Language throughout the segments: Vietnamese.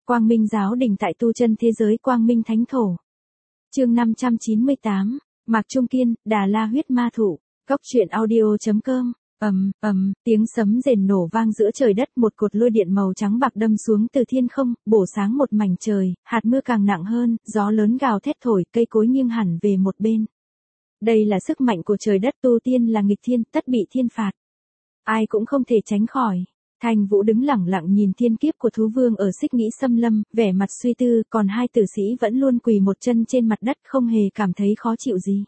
Quang Minh giáo đình tại tu chân thế giới Quang Minh Thánh Thổ. Chương 598, Mạc Trung Kiên, Đà La huyết ma thụ, Góc truyện audio.com. Tiếng sấm rền nổ vang giữa trời đất, một cột lôi điện màu trắng bạc đâm xuống từ thiên không, bổ sáng một mảnh trời, hạt mưa càng nặng hơn, gió lớn gào thét thổi, cây cối nghiêng hẳn về một bên. Đây là sức mạnh của trời đất, tu tiên là nghịch thiên, tất bị thiên phạt. Ai cũng không thể tránh khỏi. Thanh Vũ đứng lẳng lặng nhìn thiên kiếp của thú vương ở Xích Nghĩ Xâm Lâm, vẻ mặt suy tư, còn hai tử sĩ vẫn luôn quỳ một chân trên mặt đất, không hề cảm thấy khó chịu gì.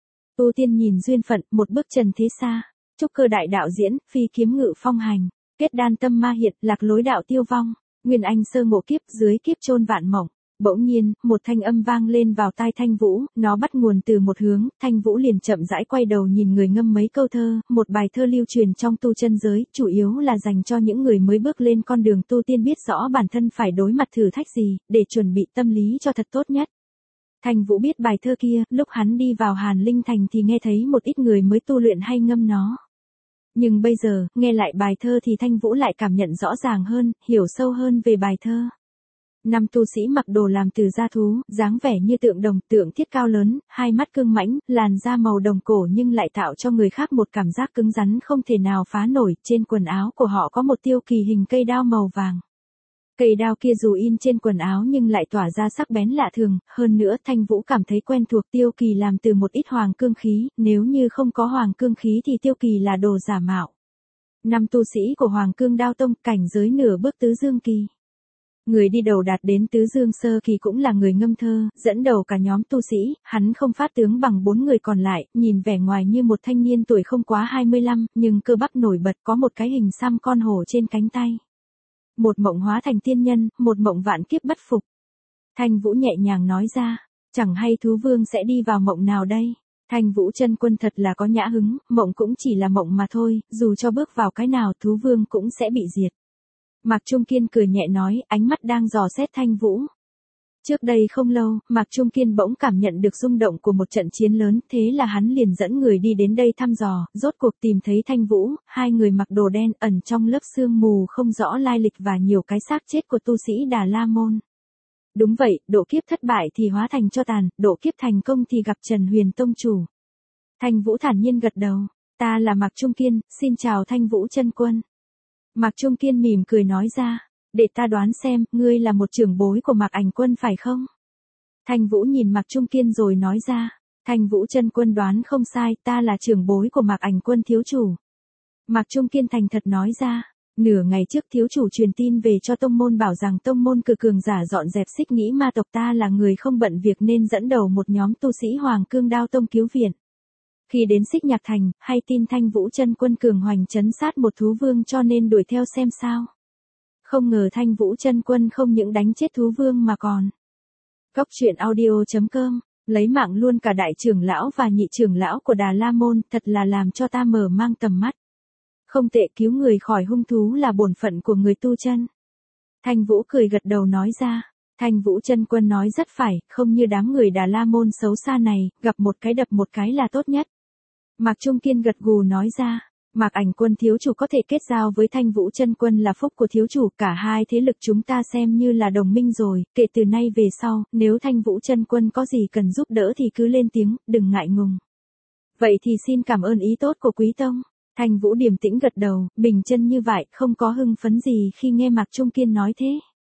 Tu tiên nhìn duyên phận, một bước trần thế xa. Trúc cơ đại đạo diễn, phi kiếm ngự phong hành, kết đan tâm ma hiện, lạc lối đạo tiêu vong, nguyên anh sơ ngộ kiếp, dưới kiếp chôn vạn mộng. Bỗng nhiên, một thanh âm vang lên vào tai Thanh Vũ, nó bắt nguồn từ một hướng, Thanh Vũ liền chậm rãi quay đầu nhìn người ngâm mấy câu thơ, một bài thơ lưu truyền trong tu chân giới, chủ yếu là dành cho những người mới bước lên con đường tu tiên, biết rõ bản thân phải đối mặt thử thách gì, để chuẩn bị tâm lý cho thật tốt nhất. Thanh Vũ biết bài thơ kia, lúc hắn đi vào Hàn Linh Thành thì nghe thấy một ít người mới tu luyện hay ngâm nó. Nhưng bây giờ, nghe lại bài thơ thì Thanh Vũ lại cảm nhận rõ ràng hơn, hiểu sâu hơn về bài thơ. Năm tu sĩ mặc đồ làm từ da thú, dáng vẻ như tượng đồng, tượng thiết cao lớn, hai mắt cương mãnh, làn da màu đồng cổ nhưng lại tạo cho người khác một cảm giác cứng rắn không thể nào phá nổi. Trên quần áo của họ có một tiêu kỳ hình cây đao màu vàng. Cây đao kia dù in trên quần áo nhưng lại tỏa ra sắc bén lạ thường, hơn nữa Thanh Vũ cảm thấy quen thuộc, tiêu kỳ làm từ một ít hoàng cương khí, nếu như không có hoàng cương khí thì tiêu kỳ là đồ giả mạo. Năm tu sĩ của Hoàng Cương Đao Tông, cảnh giới nửa bước tứ dương kỳ. Người đi đầu đạt đến tứ dương sơ kỳ cũng là người ngâm thơ, dẫn đầu cả nhóm tu sĩ, hắn không phát tướng bằng 4 người còn lại, nhìn vẻ ngoài như một thanh niên tuổi không quá 25, nhưng cơ bắp nổi bật, có một cái hình xăm con hổ trên cánh tay. Một mộng hóa thành tiên nhân, một mộng vạn kiếp bất phục. Thanh Vũ nhẹ nhàng nói ra, chẳng hay thú vương sẽ đi vào mộng nào đây? Thanh Vũ chân quân thật là có nhã hứng, mộng cũng chỉ là mộng mà thôi, dù cho bước vào cái nào thú vương cũng sẽ bị diệt. Mạc Trung Kiên cười nhẹ nói, ánh mắt đang dò xét Thanh Vũ. Trước đây không lâu, Mạc Trung Kiên bỗng cảm nhận được rung động của một trận chiến lớn, thế là hắn liền dẫn người đi đến đây thăm dò, rốt cuộc tìm thấy Thanh Vũ, hai người mặc đồ đen ẩn trong lớp sương mù không rõ lai lịch và nhiều cái xác chết của tu sĩ Đà La Môn. Đúng vậy, độ kiếp thất bại thì hóa thành tro tàn, độ kiếp thành công thì gặp Trần Huyền Tông chủ. Thanh Vũ thản nhiên gật đầu, ta là Mạc Trung Kiên, xin chào Thanh Vũ chân quân. Mạc Trung Kiên mỉm cười nói ra, để ta đoán xem, ngươi là một trưởng bối của Mạc Ảnh Quân phải không? Thanh Vũ nhìn Mạc Trung Kiên rồi nói ra, Thanh Vũ chân quân đoán không sai, ta là trưởng bối của Mạc Ảnh Quân thiếu chủ. Mạc Trung Kiên thành thật nói ra, nửa ngày trước thiếu chủ truyền tin về cho tông môn bảo rằng tông môn cử cường giả dọn dẹp Xích Nghĩ ma tộc, ta là người không bận việc nên dẫn đầu một nhóm tu sĩ Hoàng Cương Đao Tông cứu viện. Khi đến Xích Nhạc Thành, hay tin Thanh Vũ chân quân cường hoành trấn sát một thú vương cho nên đuổi theo xem sao. Không ngờ Thanh Vũ chân quân không những đánh chết thú vương mà còn. Góc truyện audio.com, lấy mạng luôn cả đại trưởng lão và nhị trưởng lão của Đà La Môn, thật là làm cho ta mở mang tầm mắt. Không tệ, cứu người khỏi hung thú là bổn phận của người tu chân. Thanh Vũ cười gật đầu nói ra. Thanh Vũ chân quân nói rất phải, không như đám người Đà La Môn xấu xa này, gặp một cái đập một cái là tốt nhất. Mạc Trung Kiên gật gù nói ra, Mạc Ảnh Quân thiếu chủ có thể kết giao với Thanh Vũ chân quân là phúc của thiếu chủ, cả hai thế lực chúng ta xem như là đồng minh rồi, kể từ nay về sau, nếu Thanh Vũ chân quân có gì cần giúp đỡ thì cứ lên tiếng, đừng ngại ngùng. Vậy thì xin cảm ơn ý tốt của quý tông. Thanh Vũ điềm tĩnh gật đầu, bình chân như vậy, không có hưng phấn gì khi nghe Mạc Trung Kiên nói thế.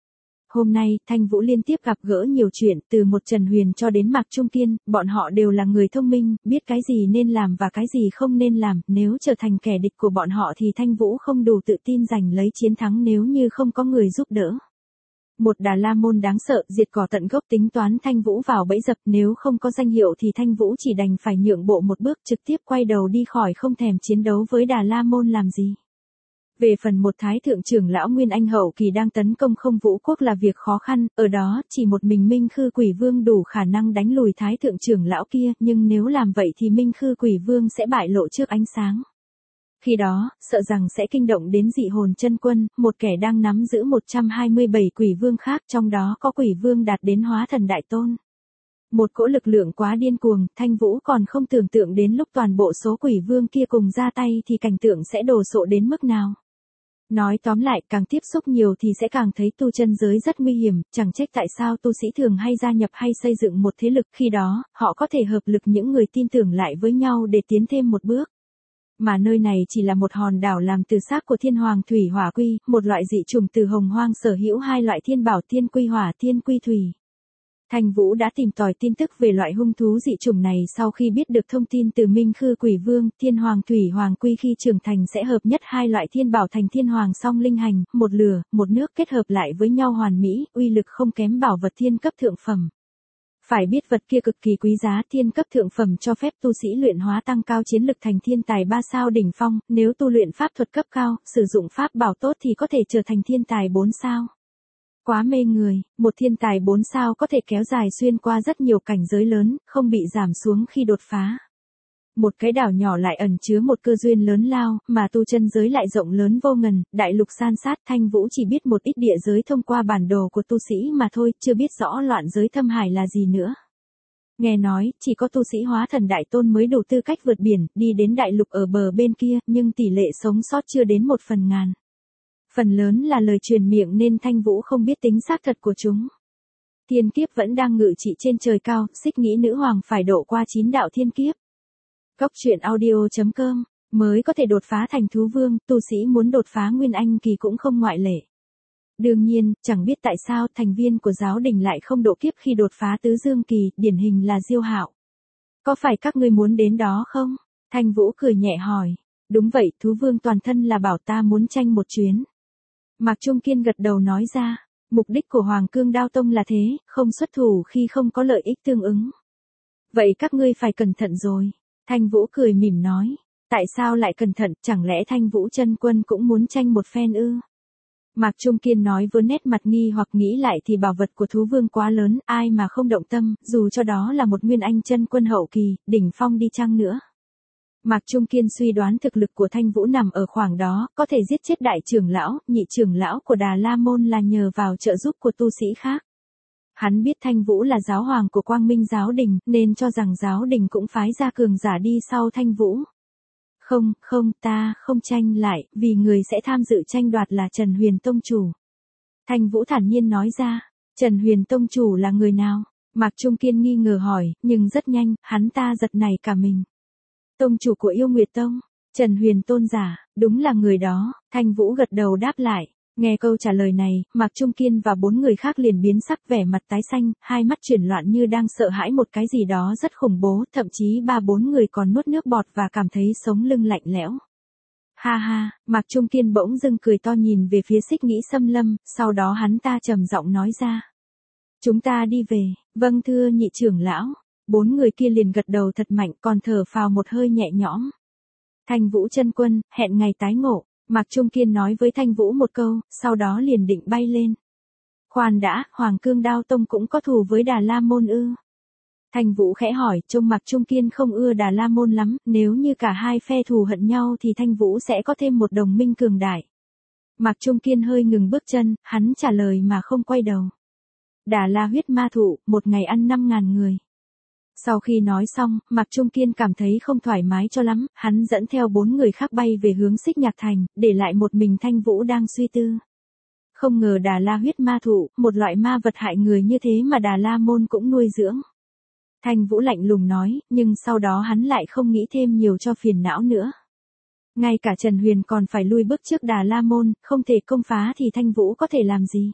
Hôm nay, Thanh Vũ liên tiếp gặp gỡ nhiều chuyện, từ một Trần Huyền cho đến Mạc Trung Kiên, bọn họ đều là người thông minh, biết cái gì nên làm và cái gì không nên làm, nếu trở thành kẻ địch của bọn họ thì Thanh Vũ không đủ tự tin giành lấy chiến thắng nếu như không có người giúp đỡ. Một Đà La Môn đáng sợ, diệt cỏ tận gốc, tính toán Thanh Vũ vào bẫy dập, nếu không có danh hiệu thì Thanh Vũ chỉ đành phải nhượng bộ một bước, trực tiếp quay đầu đi khỏi, không thèm chiến đấu với Đà La Môn làm gì. Về phần một thái thượng trưởng lão Nguyên Anh hậu kỳ đang tấn công Không Vũ quốc là việc khó khăn, ở đó chỉ một mình Minh Khư Quỷ Vương đủ khả năng đánh lùi thái thượng trưởng lão kia, nhưng nếu làm vậy thì Minh Khư Quỷ Vương sẽ bại lộ trước ánh sáng. Khi đó, sợ rằng sẽ kinh động đến Dị Hồn chân quân, một kẻ đang nắm giữ 127 quỷ vương khác, trong đó có quỷ vương đạt đến hóa thần đại tôn. Một cỗ lực lượng quá điên cuồng, Thanh Vũ còn không tưởng tượng đến lúc toàn bộ số quỷ vương kia cùng ra tay thì cảnh tượng sẽ đồ sộ đến mức nào. Nói tóm lại, càng tiếp xúc nhiều thì sẽ càng thấy tu chân giới rất nguy hiểm, chẳng trách tại sao tu sĩ thường hay gia nhập hay xây dựng một thế lực, khi đó, họ có thể hợp lực những người tin tưởng lại với nhau để tiến thêm một bước. Mà nơi này chỉ là một hòn đảo làm từ xác của thiên hoàng thủy hỏa quy, một loại dị chủng từ hồng hoang sở hữu hai loại thiên bảo thiên quy hỏa thiên quy thủy. Thanh Vũ đã tìm tòi tin tức về loại hung thú dị chủng này sau khi biết được thông tin từ Minh Khư Quỷ Vương, Thiên Hoàng Thủy Hoàng Quy khi trưởng thành sẽ hợp nhất hai loại thiên bảo thành thiên hoàng song linh hành, một lửa, một nước kết hợp lại với nhau hoàn mỹ, uy lực không kém bảo vật thiên cấp thượng phẩm. Phải biết vật kia cực kỳ quý giá, thiên cấp thượng phẩm cho phép tu sĩ luyện hóa tăng cao chiến lực thành thiên tài 3 sao đỉnh phong, nếu tu luyện pháp thuật cấp cao, sử dụng pháp bảo tốt thì có thể trở thành thiên tài 4 sao. Quá mê người, một thiên tài 4 sao có thể kéo dài xuyên qua rất nhiều cảnh giới lớn, không bị giảm xuống khi đột phá. Một cái đảo nhỏ lại ẩn chứa một cơ duyên lớn lao, mà tu chân giới lại rộng lớn vô ngần, đại lục san sát. Thanh Vũ chỉ biết một ít địa giới thông qua bản đồ của tu sĩ mà thôi, chưa biết rõ loạn giới thâm hải là gì nữa. Nghe nói, chỉ có tu sĩ hóa thần đại tôn mới đủ tư cách vượt biển, đi đến đại lục ở bờ bên kia, nhưng tỷ lệ sống sót chưa đến 1/1000. Phần lớn là lời truyền miệng nên Thanh Vũ không biết tính xác thật của chúng. Thiên kiếp vẫn đang ngự trị trên trời cao, Xích nghĩ nữ hoàng phải độ qua 9 đạo thiên kiếp. Góc truyện audio.com, mới có thể đột phá thành thú vương, tu sĩ muốn đột phá nguyên anh kỳ cũng không ngoại lệ. Đương nhiên, chẳng biết tại sao thành viên của giáo đình lại không độ kiếp khi đột phá tứ dương kỳ, điển hình là Diêu Hạo. Có phải các ngươi muốn đến đó không? Thanh Vũ cười nhẹ hỏi. Đúng vậy, thú vương toàn thân là bảo ta muốn tranh một chuyến. Mạc Trung Kiên gật đầu nói ra, mục đích của Hoàng Cương Đao Tông là thế, không xuất thủ khi không có lợi ích tương ứng. Vậy các ngươi phải cẩn thận rồi. Thanh Vũ cười mỉm nói, tại sao lại cẩn thận, chẳng lẽ Thanh Vũ chân quân cũng muốn tranh một phen ư? Mạc Trung Kiên nói với nét mặt nghi hoặc nghĩ lại thì bảo vật của thú vương quá lớn, ai mà không động tâm, dù cho đó là một nguyên anh chân quân hậu kỳ, đỉnh phong đi chăng nữa. Mạc Trung Kiên suy đoán thực lực của Thanh Vũ nằm ở khoảng đó, có thể giết chết đại trưởng lão, nhị trưởng lão của Đà La Môn là nhờ vào trợ giúp của tu sĩ khác. Hắn biết Thanh Vũ là giáo hoàng của Quang Minh giáo đình, nên cho rằng giáo đình cũng phái ra cường giả đi sau Thanh Vũ. Không, ta không tranh lại, vì người sẽ tham dự tranh đoạt là Trần Huyền Tông Chủ. Thanh Vũ thản nhiên nói ra, Trần Huyền Tông Chủ là người nào? Mạc Trung Kiên nghi ngờ hỏi, nhưng rất nhanh, hắn ta giật nảy cả mình. Tông chủ của Yêu Nguyệt Tông, Trần Huyền Tôn giả, đúng là người đó. Thanh Vũ gật đầu đáp lại. Nghe câu trả lời này, Mạc Trung Kiên và 4 người khác liền biến sắc, vẻ mặt tái xanh, hai mắt chuyển loạn như đang sợ hãi một cái gì đó rất khủng bố, thậm chí 3-4 người còn nuốt nước bọt và cảm thấy sống lưng lạnh lẽo. Ha ha, Mạc Trung Kiên bỗng dưng cười to nhìn về phía Xích Nghĩ Xâm Lâm, sau đó hắn ta trầm giọng nói ra. Chúng ta đi về, vâng thưa nhị trưởng lão. 4 người kia liền gật đầu thật mạnh, còn thở phào một hơi nhẹ nhõm. Thanh Vũ chân quân, hẹn ngày tái ngộ. Mạc Trung Kiên nói với Thanh Vũ một câu, sau đó liền định bay lên. Khoan đã, Hoàng Cương Đao Tông cũng có thù với Đà La Môn ư? Thanh Vũ khẽ hỏi, trông Mạc Trung Kiên không ưa Đà La Môn lắm, nếu như cả hai phe thù hận nhau thì Thanh Vũ sẽ có thêm một đồng minh cường đại. Mạc Trung Kiên hơi ngừng bước chân, hắn trả lời mà không quay đầu. Đà La huyết ma thụ, một ngày ăn 5.000 người. Sau khi nói xong, Mạc Trung Kiên cảm thấy không thoải mái cho lắm, hắn dẫn theo 4 người khác bay về hướng Xích Nhạc Thành, để lại một mình Thanh Vũ đang suy tư. Không ngờ Đà La huyết ma thụ, một loại ma vật hại người như thế mà Đà La Môn cũng nuôi dưỡng. Thanh Vũ lạnh lùng nói, nhưng sau đó hắn lại không nghĩ thêm nhiều cho phiền não nữa. Ngay cả Trần Huyền còn phải lui bước trước Đà La Môn, không thể công phá thì Thanh Vũ có thể làm gì?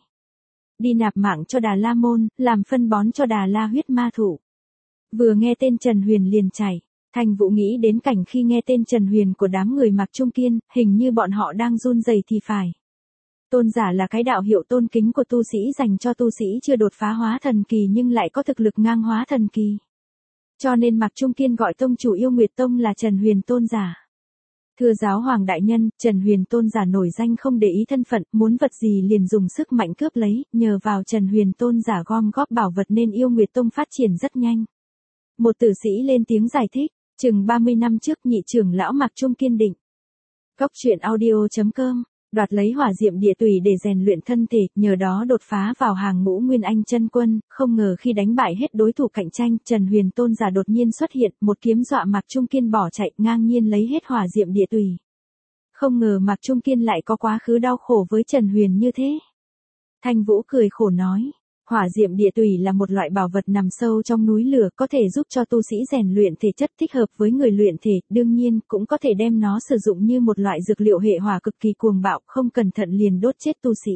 Đi nạp mạng cho Đà La Môn, làm phân bón cho Đà La huyết ma thụ. Vừa nghe tên Trần Huyền liền chảy. Thanh Vũ nghĩ đến cảnh khi nghe tên Trần Huyền của đám người Mạc Trung Kiên, hình như bọn họ đang run rẩy thì phải. Tôn giả là cái đạo hiệu tôn kính của tu sĩ dành cho tu sĩ chưa đột phá hóa thần kỳ nhưng lại có thực lực ngang hóa thần kỳ. Cho nên Mạc Trung Kiên gọi tông chủ Yêu Nguyệt Tông là Trần Huyền Tôn giả. Thưa giáo hoàng đại nhân, Trần Huyền Tôn giả nổi danh không để ý thân phận, muốn vật gì liền dùng sức mạnh cướp lấy, nhờ vào Trần Huyền Tôn giả gom góp bảo vật nên Yêu Nguyệt Tông phát triển rất nhanh. Một tử sĩ lên tiếng giải thích, chừng 30 năm trước nhị trưởng lão Mạc Trung Kiên định. Góc truyện audio.com, đoạt lấy hỏa diệm địa tùy để rèn luyện thân thể, nhờ đó đột phá vào hàng ngũ Nguyên Anh chân quân, không ngờ khi đánh bại hết đối thủ cạnh tranh, Trần Huyền Tôn giả đột nhiên xuất hiện, một kiếm dọa Mạc Trung Kiên bỏ chạy, ngang nhiên lấy hết hỏa diệm địa tùy. Không ngờ Mạc Trung Kiên lại có quá khứ đau khổ với Trần Huyền như thế. Thanh Vũ cười khổ nói, hỏa diệm địa tủy là một loại bảo vật nằm sâu trong núi lửa, có thể giúp cho tu sĩ rèn luyện thể chất thích hợp với người luyện thể, đương nhiên cũng có thể đem nó sử dụng như một loại dược liệu hệ hỏa cực kỳ cuồng bạo, không cẩn thận liền đốt chết tu sĩ.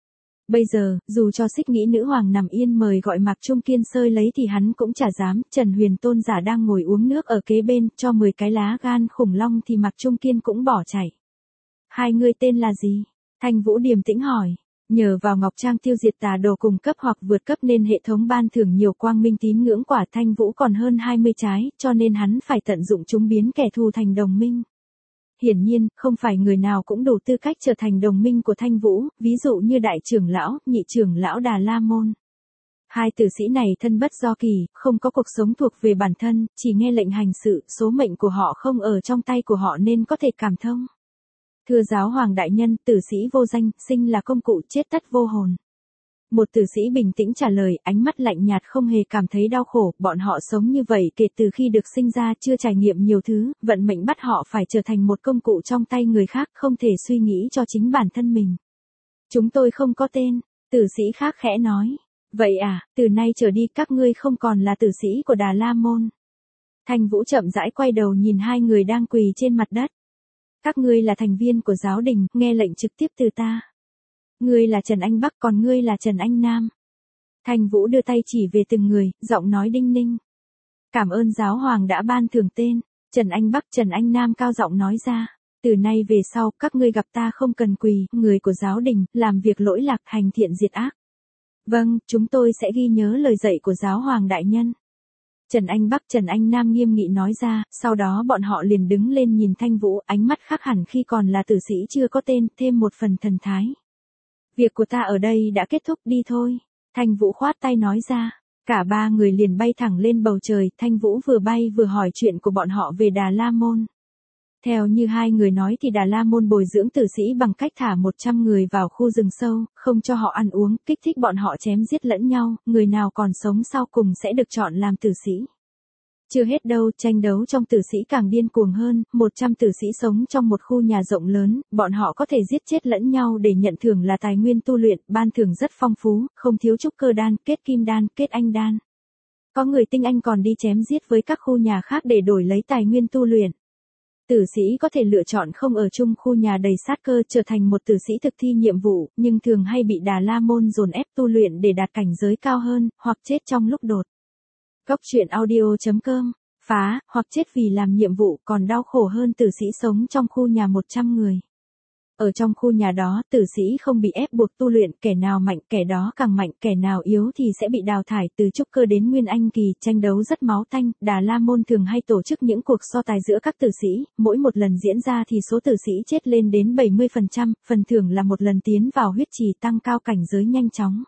Bây giờ, dù cho Xích Nghĩ nữ hoàng nằm yên mời gọi Mạc Trung Kiên sơi lấy thì hắn cũng chả dám. Trần Huyền tôn giả đang ngồi uống nước ở kế bên, cho 10 cái lá gan khủng long thì Mạc Trung Kiên cũng bỏ chạy. Hai người tên là gì? Thanh Vũ điềm tĩnh hỏi. Nhờ vào Ngọc Trang tiêu diệt tà đồ cùng cấp hoặc vượt cấp nên hệ thống ban thưởng nhiều quang minh tín ngưỡng quả. Thanh Vũ còn hơn 20 trái, cho nên hắn phải tận dụng chúng biến kẻ thù thành đồng minh. Hiển nhiên, không phải người nào cũng đủ tư cách trở thành đồng minh của Thanh Vũ, ví dụ như đại trưởng lão, nhị trưởng lão Đà La Môn. Hai tử sĩ này thân bất do kỳ, không có cuộc sống thuộc về bản thân, chỉ nghe lệnh hành sự, số mệnh của họ không ở trong tay của họ nên có thể cảm thông. Thưa giáo hoàng đại nhân, tử sĩ vô danh, sinh là công cụ, chết tất vô hồn. Một tử sĩ bình tĩnh trả lời, ánh mắt lạnh nhạt không hề cảm thấy đau khổ, bọn họ sống như vậy kể từ khi được sinh ra chưa trải nghiệm nhiều thứ, vận mệnh bắt họ phải trở thành một công cụ trong tay người khác, không thể suy nghĩ cho chính bản thân mình. Chúng tôi không có tên, tử sĩ khác khẽ nói. Vậy à, từ nay trở đi các ngươi không còn là tử sĩ của Đà La Môn. Thanh Vũ chậm rãi quay đầu nhìn hai người đang quỳ trên mặt đất. Các ngươi là thành viên của giáo đình, nghe lệnh trực tiếp từ ta. Ngươi là Trần Anh Bắc còn ngươi là Trần Anh Nam. Thanh Vũ đưa tay chỉ về từng người, giọng nói đinh ninh. Cảm ơn giáo hoàng đã ban thưởng tên. Trần Anh Bắc Trần Anh Nam cao giọng nói ra. Từ nay về sau, các ngươi gặp ta không cần quỳ, người của giáo đình, làm việc lỗi lạc, hành thiện diệt ác. Vâng, chúng tôi sẽ ghi nhớ lời dạy của giáo hoàng đại nhân. Trần Anh Bắc Trần Anh Nam nghiêm nghị nói ra, sau đó bọn họ liền đứng lên nhìn Thanh Vũ, ánh mắt khác hẳn khi còn là tử sĩ chưa có tên, thêm một phần thần thái. Việc của ta ở đây đã kết thúc, đi thôi. Thanh Vũ khoát tay nói ra. Cả ba người liền bay thẳng lên bầu trời, Thanh Vũ vừa bay vừa hỏi chuyện của bọn họ về Đà La Môn. Theo như hai người nói thì Đà La Môn bồi dưỡng tử sĩ bằng cách thả 100 người vào khu rừng sâu, không cho họ ăn uống, kích thích bọn họ chém giết lẫn nhau, người nào còn sống sau cùng sẽ được chọn làm tử sĩ. Chưa hết đâu, tranh đấu trong tử sĩ càng điên cuồng hơn, 100 tử sĩ sống trong một khu nhà rộng lớn, bọn họ có thể giết chết lẫn nhau để nhận thưởng là tài nguyên tu luyện, ban thưởng rất phong phú, không thiếu trúc cơ đan, kết kim đan, kết anh đan. Có người tinh anh còn đi chém giết với các khu nhà khác để đổi lấy tài nguyên tu luyện. Tử sĩ có thể lựa chọn không ở chung khu nhà đầy sát cơ trở thành một tử sĩ thực thi nhiệm vụ, nhưng thường hay bị Đà La Môn dồn ép tu luyện để đạt cảnh giới cao hơn, hoặc chết trong lúc đột. Góc truyện audio.com, phá, hoặc chết vì làm nhiệm vụ còn đau khổ hơn tử sĩ sống trong khu nhà 100 người. Ở trong khu nhà đó, tử sĩ không bị ép buộc tu luyện, kẻ nào mạnh kẻ đó càng mạnh, kẻ nào yếu thì sẽ bị đào thải. Từ trúc cơ đến nguyên anh kỳ, tranh đấu rất máu tanh, Đà La Môn thường hay tổ chức những cuộc so tài giữa các tử sĩ, mỗi một lần diễn ra thì số tử sĩ chết lên đến 70%, phần thưởng là một lần tiến vào huyết trì tăng cao cảnh giới nhanh chóng.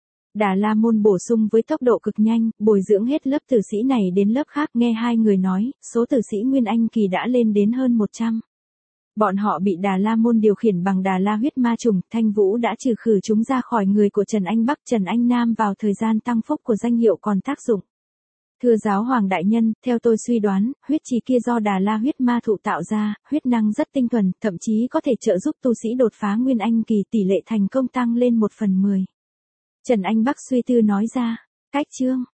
Đà La Môn bổ sung với tốc độ cực nhanh, bồi dưỡng hết lớp tử sĩ này đến lớp khác. Nghe hai người nói, số tử sĩ nguyên anh kỳ đã lên đến hơn 100. Bọn họ bị Đà La Môn điều khiển bằng Đà La huyết ma trùng, Thanh Vũ đã trừ khử chúng ra khỏi người của Trần Anh Bắc Trần Anh Nam vào thời gian tăng phúc của danh hiệu còn tác dụng. Thưa giáo hoàng đại nhân, theo tôi suy đoán, huyết trì kia do Đà La huyết ma thụ tạo ra, huyết năng rất tinh thuần, thậm chí có thể trợ giúp tu sĩ đột phá nguyên anh kỳ, tỷ lệ thành công tăng lên 1/10. Trần Anh Bắc suy tư nói ra, cách chương.